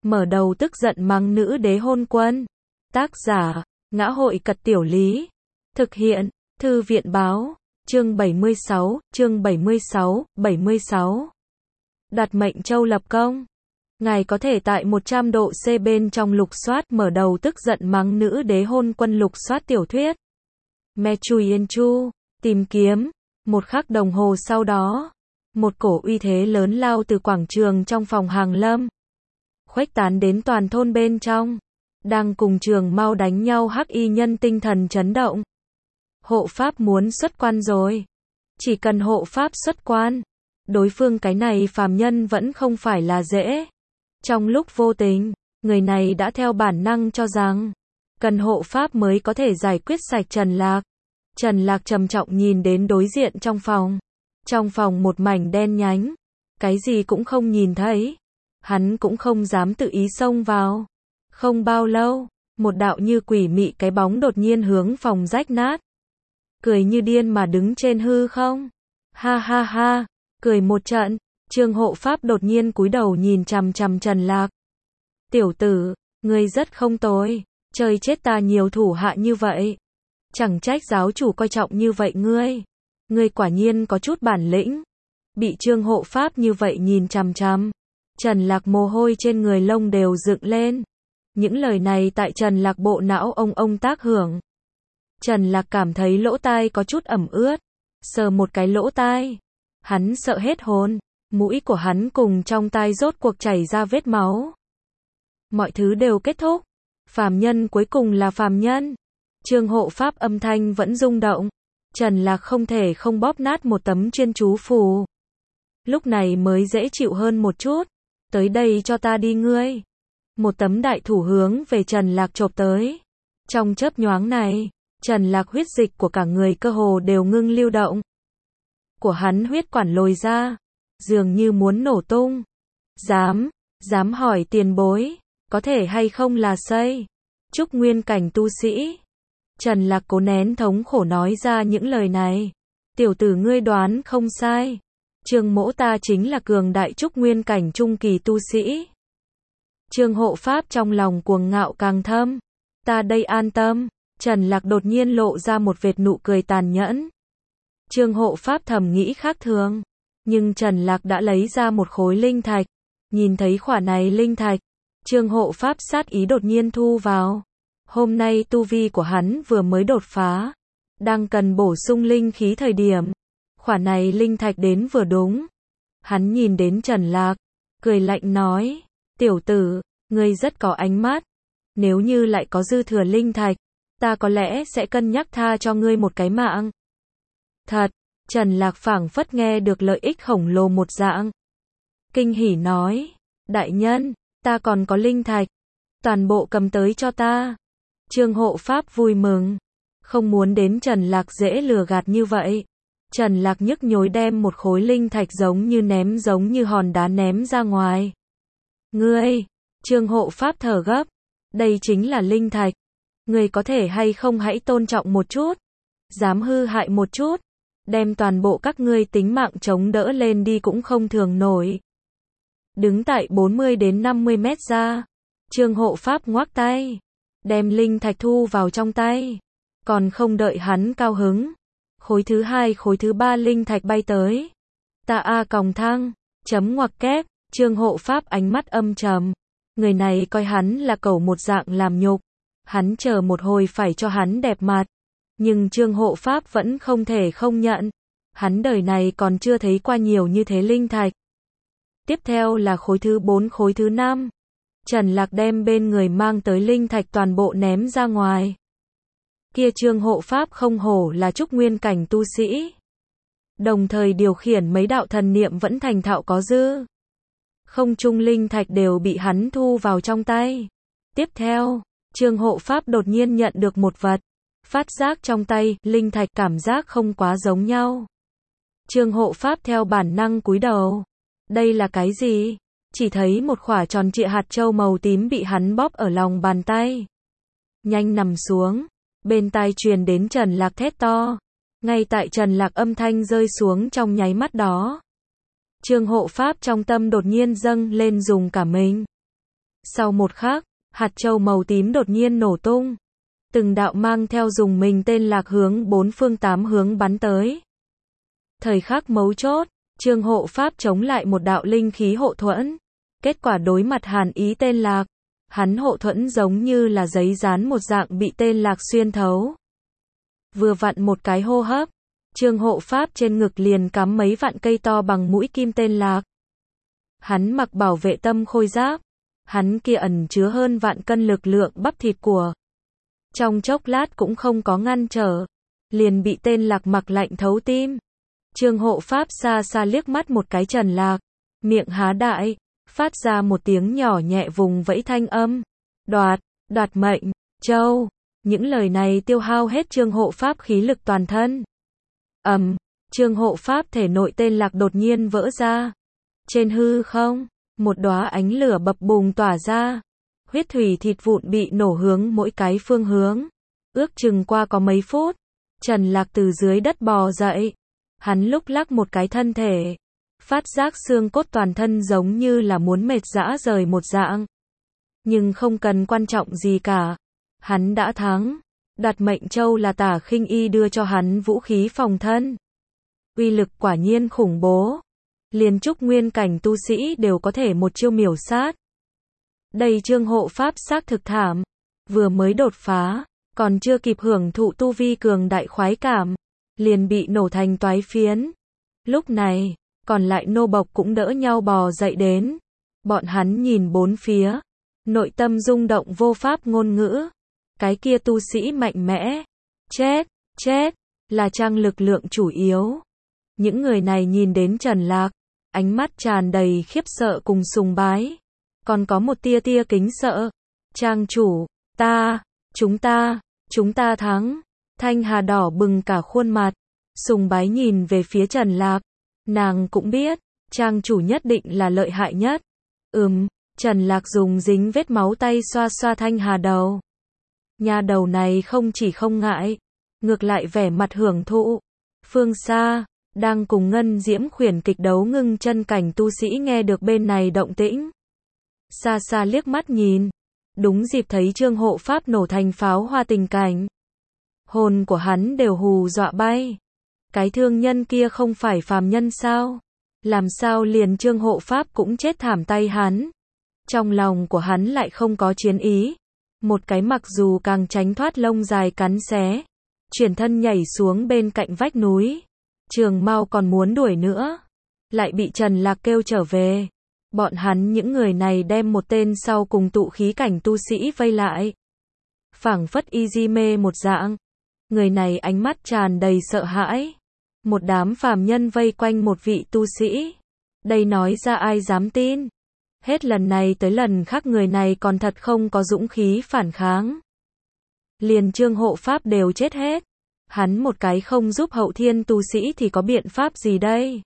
mở đầu tức giận mắng nữ đế hôn quân. Tác giả, Ngã hội Cật Tiểu Lý. Thực hiện, Thư viện Báo. Chương 76, chương 76. Đoạt mệnh châu lập công. Ngài có thể tại 100 độ C bên trong lục soát mở đầu tức giận mắng nữ đế hôn quân lục soát tiểu thuyết. Me Chui Yên Chu, tìm kiếm. Một khắc đồng hồ sau đó, một cổ uy thế lớn lao từ quảng trường trong phòng hàng lâm, khuếch tán đến toàn thôn bên trong. Đang cùng Trường Mao đánh nhau hắc y nhân tinh thần chấn động. Hộ pháp muốn xuất quan rồi. Chỉ cần hộ pháp xuất quan, đối phương cái này phàm nhân vẫn không phải là dễ. Trong lúc vô tình, người này đã theo bản năng cho rằng cần hộ pháp mới có thể giải quyết sạch Trần Lạc. Trần Lạc trầm trọng nhìn đến đối diện trong phòng. Trong phòng một mảnh đen nhánh, cái gì cũng không nhìn thấy. Hắn cũng không dám tự ý xông vào. Không bao lâu, một đạo như quỷ mị cái bóng đột nhiên hướng phòng rách nát. Cười như điên mà đứng trên hư không. Ha ha ha, cười một trận, Trương hộ pháp đột nhiên cúi đầu nhìn chằm chằm Trần Lạc. Tiểu tử, ngươi rất không tồi, trời chết ta nhiều thủ hạ như vậy. Chẳng trách giáo chủ coi trọng như vậy ngươi. Ngươi quả nhiên có chút bản lĩnh. Bị Trương hộ pháp như vậy nhìn chằm chằm, Trần Lạc mồ hôi trên người lông đều dựng lên. Những lời này tại Trần Lạc bộ não ông tác hưởng. Trần Lạc cảm thấy lỗ tai có chút ẩm ướt. Sờ một cái lỗ tai, hắn sợ hết hồn. Mũi của hắn cùng trong tai rốt cuộc chảy ra vết máu. Mọi thứ đều kết thúc. Phàm nhân cuối cùng là phàm nhân. Trương hộ pháp âm thanh vẫn rung động. Trần Lạc không thể không bóp nát một tấm chuyên chú phù. Lúc này mới dễ chịu hơn một chút. Tới đây cho ta đi ngươi. Một tấm đại thủ hướng về Trần Lạc chộp tới. Trong chớp nhoáng này, Trần Lạc huyết dịch của cả người cơ hồ đều ngưng lưu động. Của hắn huyết quản lồi ra, dường như muốn nổ tung. Dám hỏi tiền bối, có thể hay không là xây Trúc Nguyên cảnh tu sĩ. Trần Lạc cố nén thống khổ nói ra những lời này. Tiểu tử ngươi đoán không sai. Trương mỗ ta chính là cường đại Trúc Nguyên cảnh trung kỳ tu sĩ. Trương hộ pháp trong lòng cuồng ngạo càng thâm. Ta đây an tâm. Trần Lạc đột nhiên lộ ra một vệt nụ cười tàn nhẫn. Trương hộ pháp thầm nghĩ khác thường. Nhưng Trần Lạc đã lấy ra một khối linh thạch. Nhìn thấy khỏa này linh thạch, Trương hộ pháp sát ý đột nhiên thu vào. Hôm nay tu vi của hắn vừa mới đột phá. Đang cần bổ sung linh khí thời điểm. Khỏa này linh thạch đến vừa đúng. Hắn nhìn đến Trần Lạc, cười lạnh nói. Tiểu tử, ngươi rất có ánh mắt. Nếu như lại có dư thừa linh thạch, ta có lẽ sẽ cân nhắc tha cho ngươi một cái mạng. Thật, Trần Lạc phảng phất nghe được lợi ích khổng lồ một dạng. Kinh hỉ nói, đại nhân, ta còn có linh thạch. Toàn bộ cầm tới cho ta. Trương hộ pháp vui mừng. Không muốn đến Trần Lạc dễ lừa gạt như vậy. Trần Lạc nhức nhối đem một khối linh thạch giống như hòn đá ném ra ngoài. Ngươi, Trương hộ pháp thở gấp. Đây chính là linh thạch. Ngươi có thể hay không hãy tôn trọng một chút. Dám hư hại một chút. Đem toàn bộ các ngươi tính mạng chống đỡ lên đi cũng không thường nổi. Đứng tại 40 đến 50 mét ra. Trương hộ pháp ngoác tay. Đem linh thạch thu vào trong tay. Còn không đợi hắn cao hứng. Khối thứ 2, khối thứ 3 linh thạch bay tới. Ta a còng thang. Chấm ngoặc kép. Trương hộ pháp ánh mắt âm trầm. Người này coi hắn là cẩu một dạng làm nhục. Hắn chờ một hồi phải cho hắn đẹp mặt. Nhưng Trương hộ pháp vẫn không thể không nhận. Hắn đời này còn chưa thấy qua nhiều như thế linh thạch. Tiếp theo là khối thứ 4, khối thứ 5. Trần Lạc đem bên người mang tới linh thạch toàn bộ ném ra ngoài. Kia Trương hộ pháp không hổ là Trúc Nguyên cảnh tu sĩ. Đồng thời điều khiển mấy đạo thần niệm vẫn thành thạo có dư. Không trung linh thạch đều bị hắn thu vào trong tay. Tiếp theo, Trương hộ pháp đột nhiên nhận được một vật. Phát giác trong tay, linh thạch cảm giác không quá giống nhau. Trương hộ pháp theo bản năng cúi đầu. Đây là cái gì? Chỉ thấy một quả tròn trịa hạt châu màu tím bị hắn bóp ở lòng bàn tay. Nhanh nằm xuống. Bên tai truyền đến Trần Lạc thét to. Ngay tại Trần Lạc âm thanh rơi xuống trong nháy mắt đó. Trương hộ pháp trong tâm đột nhiên dâng lên dùng cả mình. Sau một khắc, hạt châu màu tím đột nhiên nổ tung. Từng đạo mang theo dùng mình tên Lạc hướng bốn phương tám hướng bắn tới. Thời khắc mấu chốt, Trương Hộ Pháp chống lại một đạo linh khí hộ thuẫn. Kết quả đối mặt hàn ý tên Lạc, hắn hộ thuẫn giống như là giấy dán một dạng bị tên Lạc xuyên thấu. Vừa vặn một cái hô hấp, Trương Hộ Pháp trên ngực liền cắm mấy vạn cây to bằng mũi kim tên Lạc. Hắn mặc bảo vệ tâm khôi giáp, hắn kia ẩn chứa hơn vạn cân lực lượng bắp thịt của. Trong chốc lát cũng không có ngăn trở, liền bị tên Lạc mặc lạnh thấu tim. Trương Hộ Pháp xa xa liếc mắt một cái Trần Lạc, miệng há đại, phát ra một tiếng nhỏ nhẹ vùng vẫy thanh âm. Đoạt mệnh, châu. Những lời này tiêu hao hết Trương Hộ Pháp khí lực toàn thân. Trương Hộ Pháp thể nội tên Lạc đột nhiên vỡ ra. Trên hư không, một đóa ánh lửa bập bùng tỏa ra. Huyết thủy thịt vụn bị nổ hướng mỗi cái phương hướng. Ước chừng qua có mấy phút, Trần Lạc từ dưới đất bò dậy. Hắn lúc lắc một cái thân thể, phát giác xương cốt toàn thân giống như là muốn mệt rã rời một dạng. Nhưng không cần quan trọng gì cả. Hắn đã thắng. Đoạt mệnh châu là Tả Khinh Y đưa cho hắn vũ khí phòng thân. Uy lực quả nhiên khủng bố. Liền trúc nguyên cảnh tu sĩ đều có thể một chiêu miểu sát. Đây Trương Hộ Pháp xác thực thảm. Vừa mới đột phá, còn chưa kịp hưởng thụ tu vi cường đại khoái cảm, liền bị nổ thành toái phiến. Lúc này, còn lại nô bộc cũng đỡ nhau bò dậy đến. Bọn hắn nhìn bốn phía, nội tâm rung động vô pháp ngôn ngữ. Cái kia tu sĩ mạnh mẽ, chết, là trang lực lượng chủ yếu. Những người này nhìn đến Trần Lạc, ánh mắt tràn đầy khiếp sợ cùng sùng bái. Còn có một tia kính sợ. Trang chủ, chúng ta thắng. Thanh Hà đỏ bừng cả khuôn mặt, sùng bái nhìn về phía Trần Lạc. Nàng cũng biết, trang chủ nhất định là lợi hại nhất. Trần Lạc dùng dính vết máu tay xoa xoa Thanh Hà đầu. Nhà đầu này không chỉ không ngại, ngược lại vẻ mặt hưởng thụ. Phương xa, đang cùng Ngân Diễm khuyển kịch đấu ngưng chân cảnh tu sĩ nghe được bên này động tĩnh. Xa xa liếc mắt nhìn, đúng dịp thấy Trương Hộ Pháp nổ thành pháo hoa tình cảnh. Hồn của hắn đều hù dọa bay. Cái thương nhân kia không phải phàm nhân sao? Làm sao liền Trương Hộ Pháp cũng chết thảm tay hắn? Trong lòng của hắn lại không có chiến ý. Một cái mặc dù càng tránh thoát lông dài cắn xé, chuyển thân nhảy xuống bên cạnh vách núi. Trường Mao còn muốn đuổi nữa, lại bị Trần Lạc kêu trở về. Bọn hắn những người này đem một tên sau cùng tụ khí cảnh tu sĩ vây lại. Phảng phất y mê một dạng. Người này ánh mắt tràn đầy sợ hãi. Một đám phàm nhân vây quanh một vị tu sĩ. Đây nói ra ai dám tin. Hết lần này tới lần khác người này còn thật không có dũng khí phản kháng. Liền Trương Hộ Pháp đều chết hết. Hắn một cái không giúp hậu thiên tu sĩ thì có biện pháp gì đây?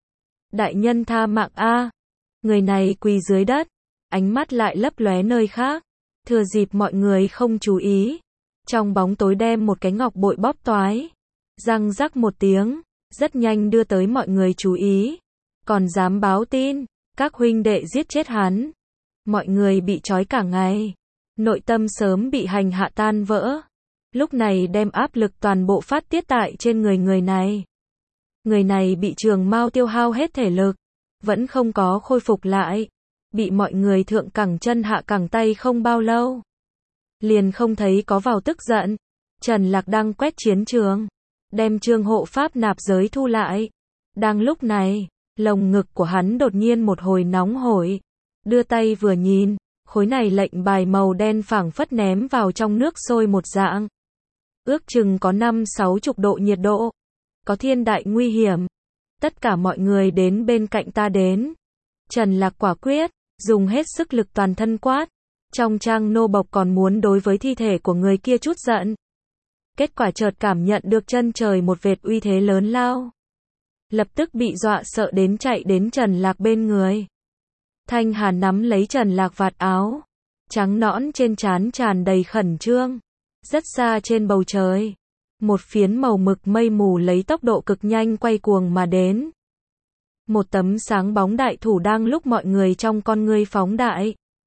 Đại nhân tha mạng a. Người này quỳ dưới đất, ánh mắt lại lấp lóe nơi khác. Thừa dịp mọi người không chú ý, trong bóng tối đem một cái ngọc bội bóp toái. Răng rắc một tiếng, rất nhanh đưa tới mọi người chú ý. Còn dám báo tin, các huynh đệ giết chết hắn. Mọi người bị trói cả ngày. Nội tâm sớm bị hành hạ tan vỡ. Lúc này đem áp lực toàn bộ phát tiết tại trên người này. Người này bị Trường Mao tiêu hao hết thể lực, vẫn không có khôi phục lại. Bị mọi người thượng cẳng chân hạ cẳng tay không bao lâu. Liền không thấy có vào tức giận. Trần Lạc đang quét chiến trường, đem Trương Hộ Pháp nạp giới thu lại. Đang lúc này, lồng ngực của hắn đột nhiên một hồi nóng hổi. Đưa tay vừa nhìn, khối này lệnh bài màu đen phảng phất ném vào trong nước sôi một dạng. Ước chừng có 5-60 độ nhiệt độ. Có thiên đại nguy hiểm. Tất cả mọi người đến bên cạnh ta đến. Trần Lạc quả quyết, dùng hết sức lực toàn thân quát. Trong trang nô bộc còn muốn đối với thi thể của người kia chút giận. Kết quả chợt cảm nhận được chân trời một vệt uy thế lớn lao. Lập tức bị dọa sợ đến chạy đến Trần Lạc bên người. Thanh Hà nắm lấy Trần Lạc vạt áo. Trắng nõn trên trán tràn đầy khẩn trương. Rất xa trên bầu trời, một phiến màu mực mây mù lấy tốc độ cực nhanh quay cuồng mà đến. Một tấm sáng bóng đại thủ đang lúc mọi người trong con ngươi phóng đại.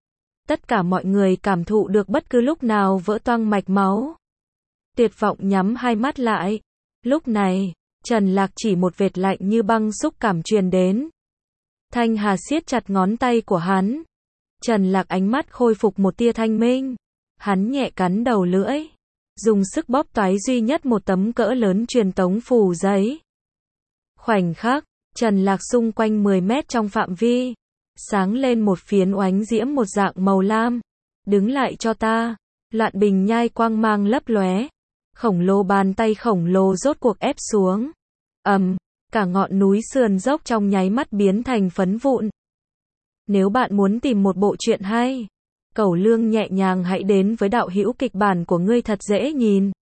Tất cả mọi người cảm thụ được bất cứ lúc nào vỡ toang mạch máu. Tuyệt vọng nhắm hai mắt lại. Lúc này, Trần Lạc chỉ một vệt lạnh như băng xúc cảm truyền đến. Thanh Hà siết chặt ngón tay của hắn. Trần Lạc ánh mắt khôi phục một tia thanh minh. Hắn nhẹ cắn đầu lưỡi. Dùng sức bóp toái duy nhất một tấm cỡ lớn truyền tống phù giấy. Khoảnh khắc, Trần Lạc xung quanh 10 mét trong phạm vi. Sáng lên một phiến oánh diễm một dạng màu lam. Đứng lại cho ta. Loạn bình nhai quang mang lấp lóe. Khổng lồ bàn tay khổng lồ rốt cuộc ép xuống. Cả ngọn núi sườn dốc trong nháy mắt biến thành phấn vụn. Nếu bạn muốn tìm một bộ truyện hay, Cẩu Lương nhẹ nhàng hãy đến với đạo hữu kịch bản của ngươi thật dễ nhìn.